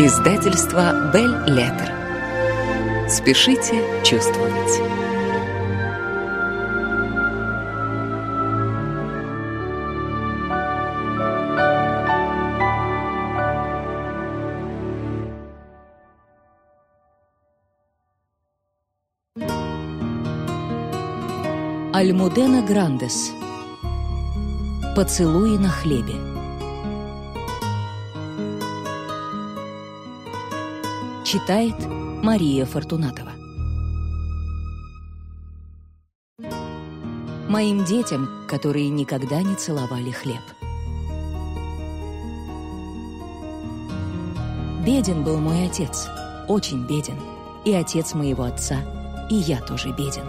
Издательство «Бель Леттер». Спешите чувствовать. Альмудена Грандес. Поцелуи на хлебе. Читает Мария Фортунатова. Моим детям, которые никогда не целовали хлеб. Беден был мой отец, очень беден, и отец моего отца, и я тоже беден.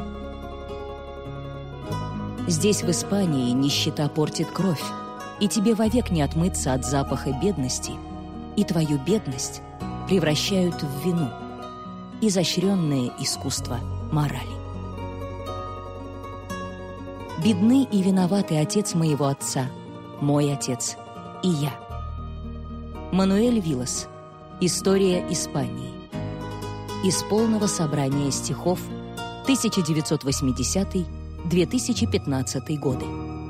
Здесь, в Испании, нищета портит кровь, и тебе вовек не отмыться от запаха бедности, и твою бедность превращают в вину, изощренное искусство морали. Бедны и виноваты отец моего отца, мой отец и я. Мануэль Вилас. История Испании. Из полного собрания стихов 1980-2015 годы.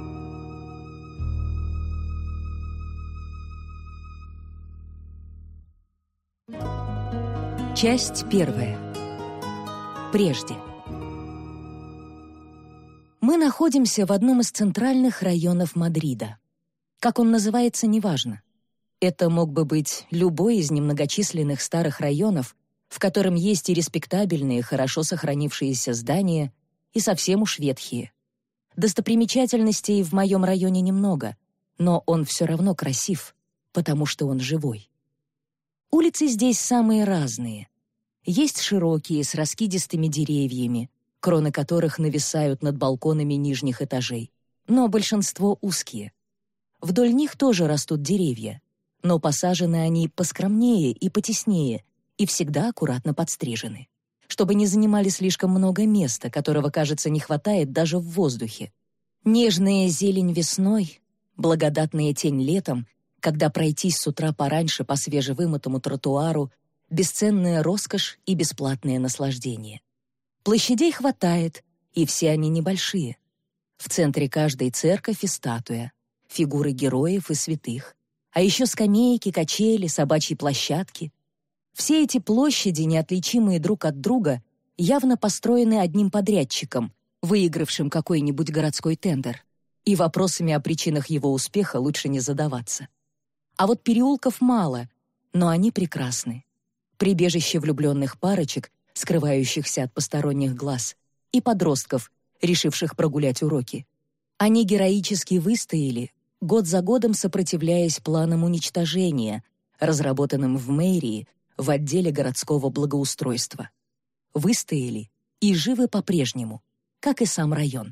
Часть первая. Прежде. Мы находимся в одном из центральных районов Мадрида. Как он называется, неважно. Это мог бы быть любой из немногочисленных старых районов, в котором есть и респектабельные, хорошо сохранившиеся здания, и совсем уж ветхие. Достопримечательностей в моем районе немного, но он все равно красив, потому что он живой. Улицы здесь самые разные. Есть широкие, с раскидистыми деревьями, кроны которых нависают над балконами нижних этажей, но большинство узкие. Вдоль них тоже растут деревья, но посажены они поскромнее и потеснее, и всегда аккуратно подстрижены, чтобы не занимали слишком много места, которого, кажется, не хватает даже в воздухе. Нежная зелень весной, благодатная тень летом, когда пройтись с утра пораньше по свежевымытому тротуару — бесценная роскошь и бесплатное наслаждение. Площадей хватает, и все они небольшие. В центре каждой церковь и статуя, фигуры героев и святых, а еще скамейки, качели, собачьи площадки. Все эти площади, неотличимые друг от друга, явно построены одним подрядчиком, выигравшим какой-нибудь городской тендер, и вопросами о причинах его успеха лучше не задаваться. А вот переулков мало, но они прекрасны. Прибежище влюбленных парочек, скрывающихся от посторонних глаз, и подростков, решивших прогулять уроки. Они героически выстояли, год за годом сопротивляясь планам уничтожения, разработанным в мэрии в отделе городского благоустройства. Выстояли и живы по-прежнему, как и сам район.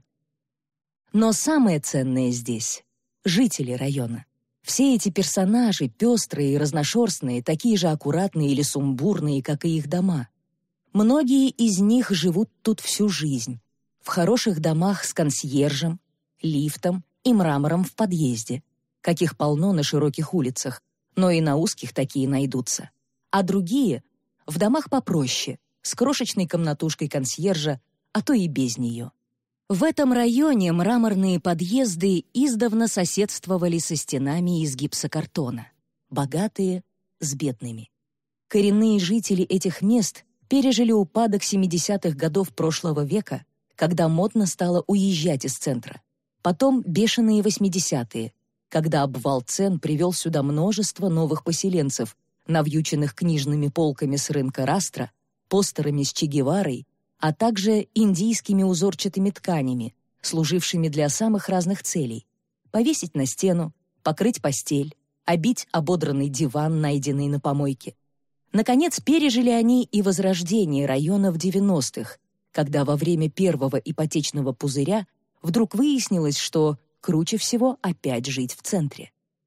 Но самое ценное здесь — жители района. Все эти персонажи, пестрые и разношерстные, такие же аккуратные или сумбурные, как и их дома. Многие из них живут тут всю жизнь. В хороших домах с консьержем, лифтом и мрамором в подъезде, каких полно на широких улицах, но и на узких такие найдутся. А другие — в домах попроще, с крошечной комнатушкой консьержа, а то и без нее. В этом районе мраморные подъезды издавна соседствовали со стенами из гипсокартона, богатые с бедными. Коренные жители этих мест пережили упадок 70-х годов прошлого века, когда модно стало уезжать из центра. Потом бешеные 80-е, когда обвал цен привел сюда множество новых поселенцев, навьюченных книжными полками с рынка Растро, постерами с Че Геварой, а также индийскими узорчатыми тканями, служившими для самых разных целей: повесить на стену, покрыть постель, обить ободранный диван, найденный на помойке. Наконец, пережили они и возрождение района в 90-х, когда во время первого ипотечного пузыря вдруг выяснилось, что круче всего опять жить в центре.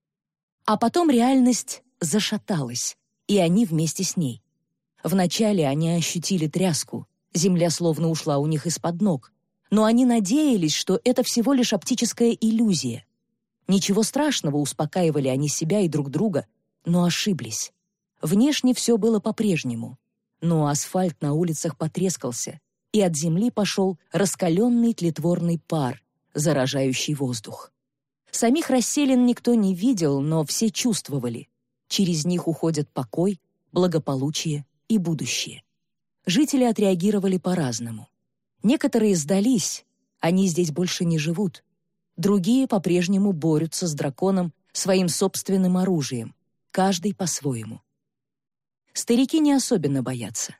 А потом реальность зашаталась, и они вместе с ней. Вначале они ощутили тряску, земля словно ушла у них из-под ног, но они надеялись, что это всего лишь оптическая иллюзия. Ничего страшного, успокаивали они себя и друг друга, но ошиблись. Внешне все было по-прежнему, но асфальт на улицах потрескался, и от земли пошел раскаленный тлетворный пар, заражающий воздух. Самих расселин никто не видел, но все чувствовали. Через них уходят покой, благополучие и будущее. Жители отреагировали по-разному. Некоторые сдались, они здесь больше не живут. Другие по-прежнему борются с драконом своим собственным оружием, каждый по-своему. Старики не особенно боятся.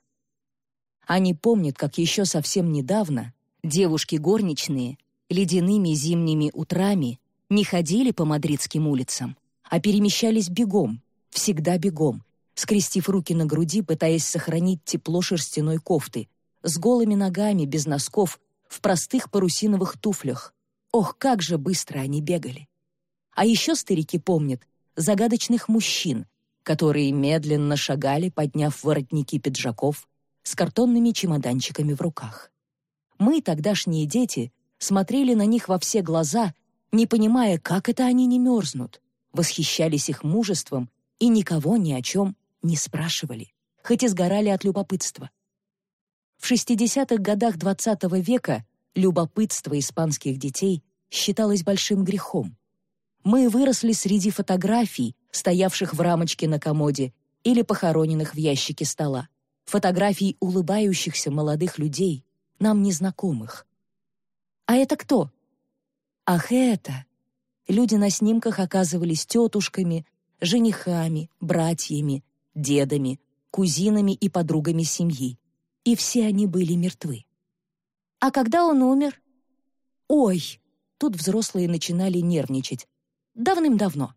Они помнят, как еще совсем недавно девушки-горничные ледяными зимними утрами не ходили по мадридским улицам, а перемещались бегом, всегда бегом, скрестив руки на груди, пытаясь сохранить тепло шерстяной кофты, с голыми ногами, без носков, в простых парусиновых туфлях. Ох, как же быстро они бегали! А еще старики помнят загадочных мужчин, которые медленно шагали, подняв воротники пиджаков, с картонными чемоданчиками в руках. Мы, тогдашние дети, смотрели на них во все глаза, не понимая, как это они не мерзнут, восхищались их мужеством и никого ни о чем не спрашивали, хоть и сгорали от любопытства. В 60-х годах XX века любопытство испанских детей считалось большим грехом. Мы выросли среди фотографий, стоявших в рамочке на комоде или похороненных в ящике стола, фотографий улыбающихся молодых людей, нам незнакомых. А это кто? Ах, это! Люди на снимках оказывались тетушками, женихами, братьями, дедами, кузинами и подругами семьи. И все они были мертвы. А когда он умер? Ой, тут взрослые начинали нервничать. Давным-давно.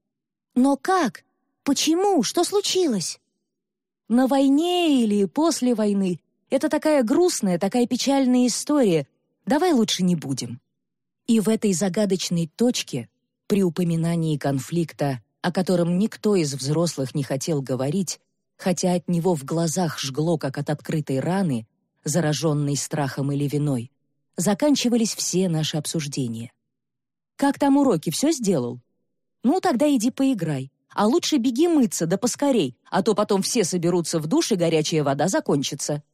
Но как? Почему? Что случилось? На войне или после войны. Это такая грустная, такая печальная история. Давай лучше не будем. И в этой загадочной точке, при упоминании конфликта, о котором никто из взрослых не хотел говорить, хотя от него в глазах жгло, как от открытой раны, зараженной страхом или виной, заканчивались все наши обсуждения. «Как там уроки, все сделал?» «Ну, тогда иди поиграй. А лучше беги мыться, да поскорей, а то потом все соберутся в душ, и горячая вода закончится».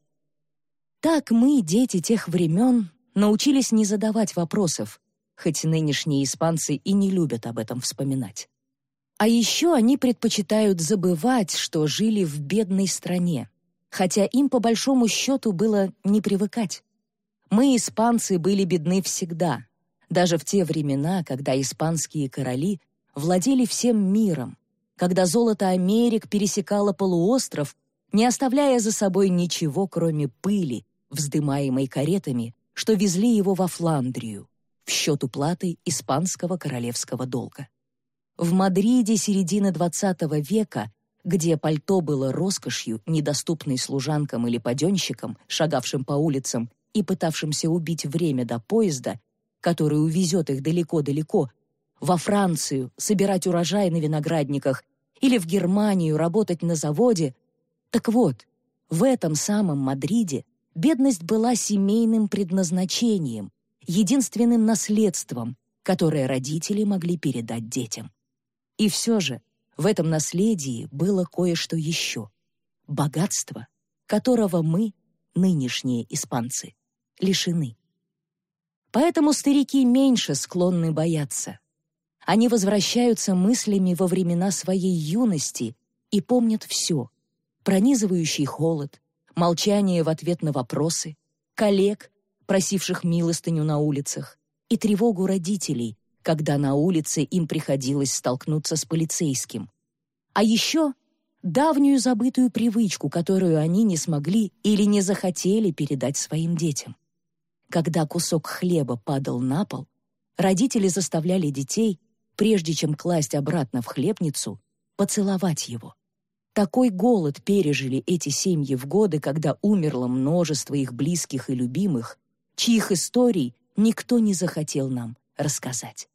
Так мы, дети тех времен, научились не задавать вопросов, хоть нынешние испанцы и не любят об этом вспоминать. А еще они предпочитают забывать, что жили в бедной стране, хотя им по большому счету было не привыкать. Мы, испанцы, были бедны всегда, даже в те времена, когда испанские короли владели всем миром, когда золото Америк пересекало полуостров, не оставляя за собой ничего, кроме пыли, вздымаемой каретами, что везли его во Фландрию, в счет уплаты испанского королевского долга. В Мадриде середины XX века, где пальто было роскошью, недоступной служанкам или паденщикам, шагавшим по улицам и пытавшимся убить время до поезда, который увезет их далеко-далеко, во Францию собирать урожай на виноградниках или в Германию работать на заводе. Так вот, в этом самом Мадриде бедность была семейным предназначением, единственным наследством, которое родители могли передать детям. И все же в этом наследии было кое-что еще — богатство, которого мы, нынешние испанцы, лишены. Поэтому старики меньше склонны бояться. Они возвращаются мыслями во времена своей юности и помнят все — пронизывающий холод, молчание в ответ на вопросы, коллег, просивших милостыню на улицах, и тревогу родителей, когда на улице им приходилось столкнуться с полицейским. А еще давнюю забытую привычку, которую они не смогли или не захотели передать своим детям. Когда кусок хлеба падал на пол, родители заставляли детей, прежде чем класть обратно в хлебницу, поцеловать его. Такой голод пережили эти семьи в годы, когда умерло множество их близких и любимых, чьих историй никто не захотел нам рассказать.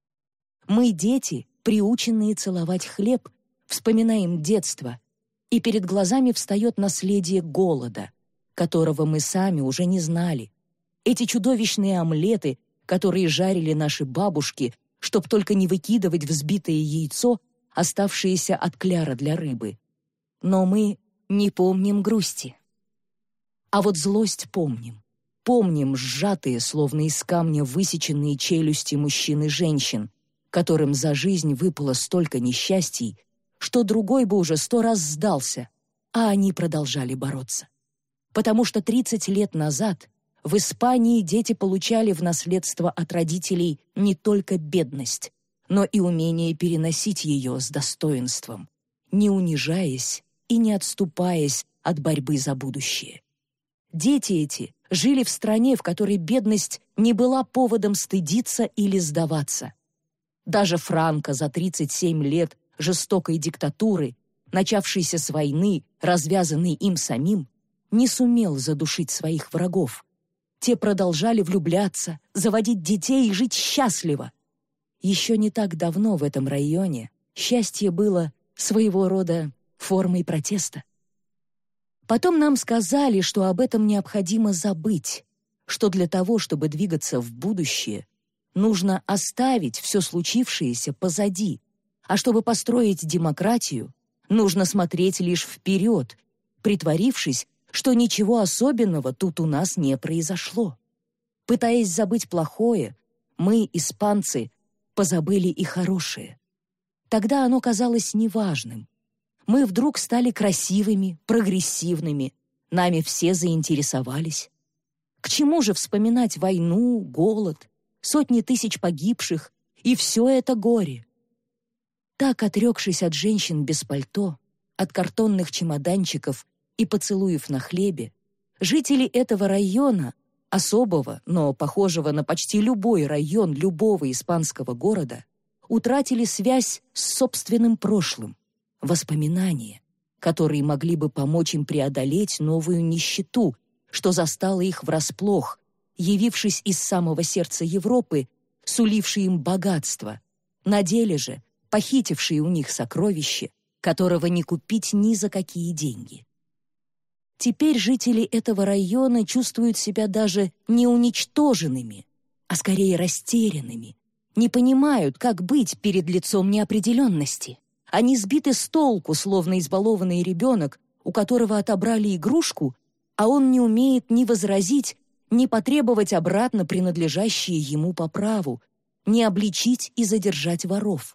Мы, дети, приученные целовать хлеб, вспоминаем детство, и перед глазами встает наследие голода, которого мы сами уже не знали. Эти чудовищные омлеты, которые жарили наши бабушки, чтоб только не выкидывать взбитое яйцо, оставшееся от кляра для рыбы. но мы не помним грусти. А вот злость помним. Помним сжатые, словно из камня высеченные челюсти мужчин и женщин, которым за жизнь выпало столько несчастий, что другой бы уже 100 раз сдался, а они продолжали бороться. Потому что 30 лет назад в Испании дети получали в наследство от родителей не только бедность, но и умение переносить ее с достоинством, не унижаясь и не отступаясь от борьбы за будущее. Дети эти жили в стране, в которой бедность не была поводом стыдиться или сдаваться. Даже Франко за 37 лет жестокой диктатуры, начавшейся с войны, развязанной им самим, не сумел задушить своих врагов. Те продолжали влюбляться, заводить детей и жить счастливо. Еще не так давно в этом районе счастье было своего рода формой протеста. Потом нам сказали, что об этом необходимо забыть, что для того, чтобы двигаться в будущее, нужно оставить все случившееся позади, а чтобы построить демократию, нужно смотреть лишь вперед, притворившись, что ничего особенного тут у нас не произошло. Пытаясь забыть плохое, мы, испанцы, позабыли и хорошее. Тогда оно казалось неважным. Мы вдруг стали красивыми, прогрессивными, нами все заинтересовались. К чему же вспоминать войну, голод, сотни тысяч погибших и все это горе? Так, отрекшись от женщин без пальто, от картонных чемоданчиков и поцелуев на хлебе, жители этого района, особого, но похожего на почти любой район любого испанского города, утратили связь с собственным прошлым, воспоминания, которые могли бы помочь им преодолеть новую нищету, что застала их врасплох, явившись из самого сердца Европы, сулившей им богатство, на деле же похитившей у них сокровище, которого не купить ни за какие деньги. Теперь жители этого района чувствуют себя даже не уничтоженными, а скорее растерянными, не понимают, как быть перед лицом неопределенности. Они сбиты с толку, словно избалованный ребенок, у которого отобрали игрушку, а он не умеет ни возразить, ни потребовать обратно принадлежащие ему по праву, ни обличить и задержать воров.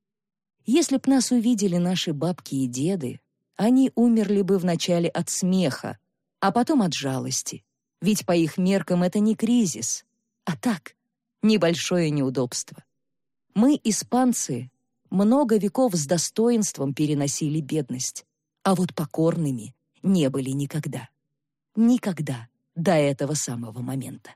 Если б нас увидели наши бабки и деды, они умерли бы вначале от смеха, а потом от жалости, ведь по их меркам это не кризис, а так, небольшое неудобство. Мы, испанцы, много веков с достоинством переносили бедность, а вот покорными не были никогда. Никогда до этого самого момента.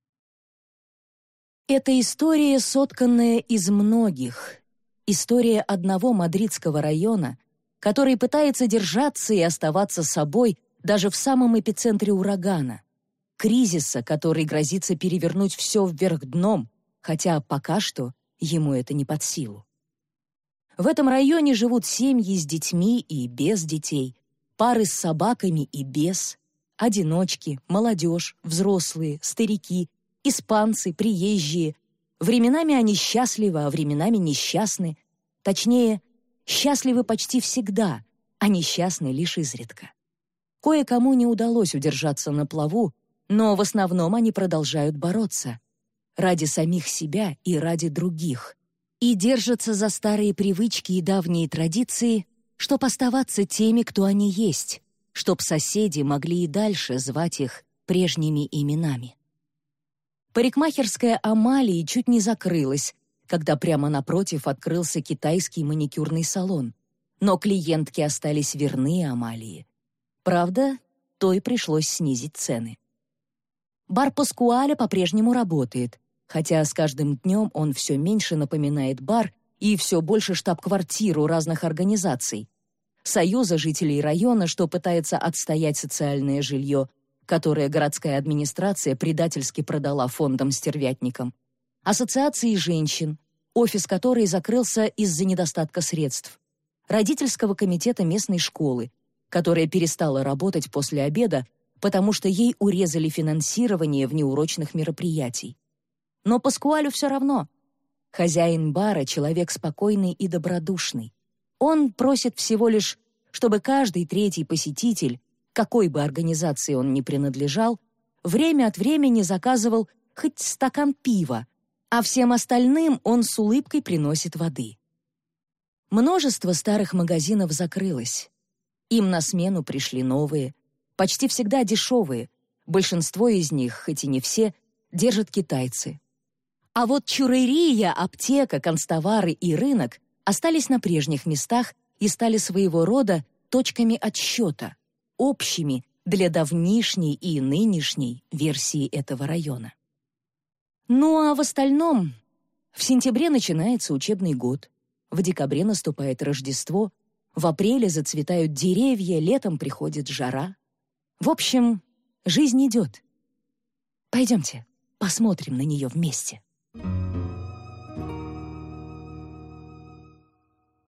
Это история, сотканная из многих. История одного мадридского района, который пытается держаться и оставаться собой даже в самом эпицентре урагана. Кризиса, который грозится перевернуть все вверх дном, хотя пока что ему это не под силу. В этом районе живут семьи с детьми и без детей, пары с собаками и без, одиночки, молодежь, взрослые, старики, испанцы, приезжие. Временами они счастливы, а временами несчастны. Точнее, счастливы почти всегда, а несчастны лишь изредка. Кое-кому не удалось удержаться на плаву, но в основном они продолжают бороться ради самих себя и ради других, и держатся за старые привычки и давние традиции, чтоб оставаться теми, кто они есть, чтоб соседи могли и дальше звать их прежними именами. Парикмахерская Амалии чуть не закрылась, когда прямо напротив открылся китайский маникюрный салон, но клиентки остались верны Амалии. Правда, той пришлось снизить цены. Бар Паскуаля по-прежнему работает, хотя с каждым днем он все меньше напоминает бар и все больше штаб-квартиру разных организаций. Союза жителей района, что пытается отстоять социальное жилье, которое городская администрация предательски продала фондам-стервятникам, Ассоциации женщин, офис которой закрылся из-за недостатка средств, родительского комитета местной школы, которая перестала работать после обеда, потому что ей урезали финансирование внеурочных мероприятий. Но Паскуалю все равно. Хозяин бара — человек спокойный и добродушный. Он просит всего лишь, чтобы каждый третий посетитель, какой бы организации он ни принадлежал, время от времени заказывал хоть стакан пива, а всем остальным он с улыбкой приносит воды. Множество старых магазинов закрылось. Им на смену пришли новые, почти всегда дешевые. Большинство из них, хоть и не все, держат китайцы. А вот чурерия, аптека, канцтовары и рынок остались на прежних местах и стали своего рода точками отсчета, общими для давнишней и нынешней версии этого района. Ну а в остальном, в сентябре начинается учебный год, в декабре наступает Рождество, в апреле зацветают деревья, летом приходит жара. В общем, жизнь идет. Пойдемте, посмотрим на нее вместе.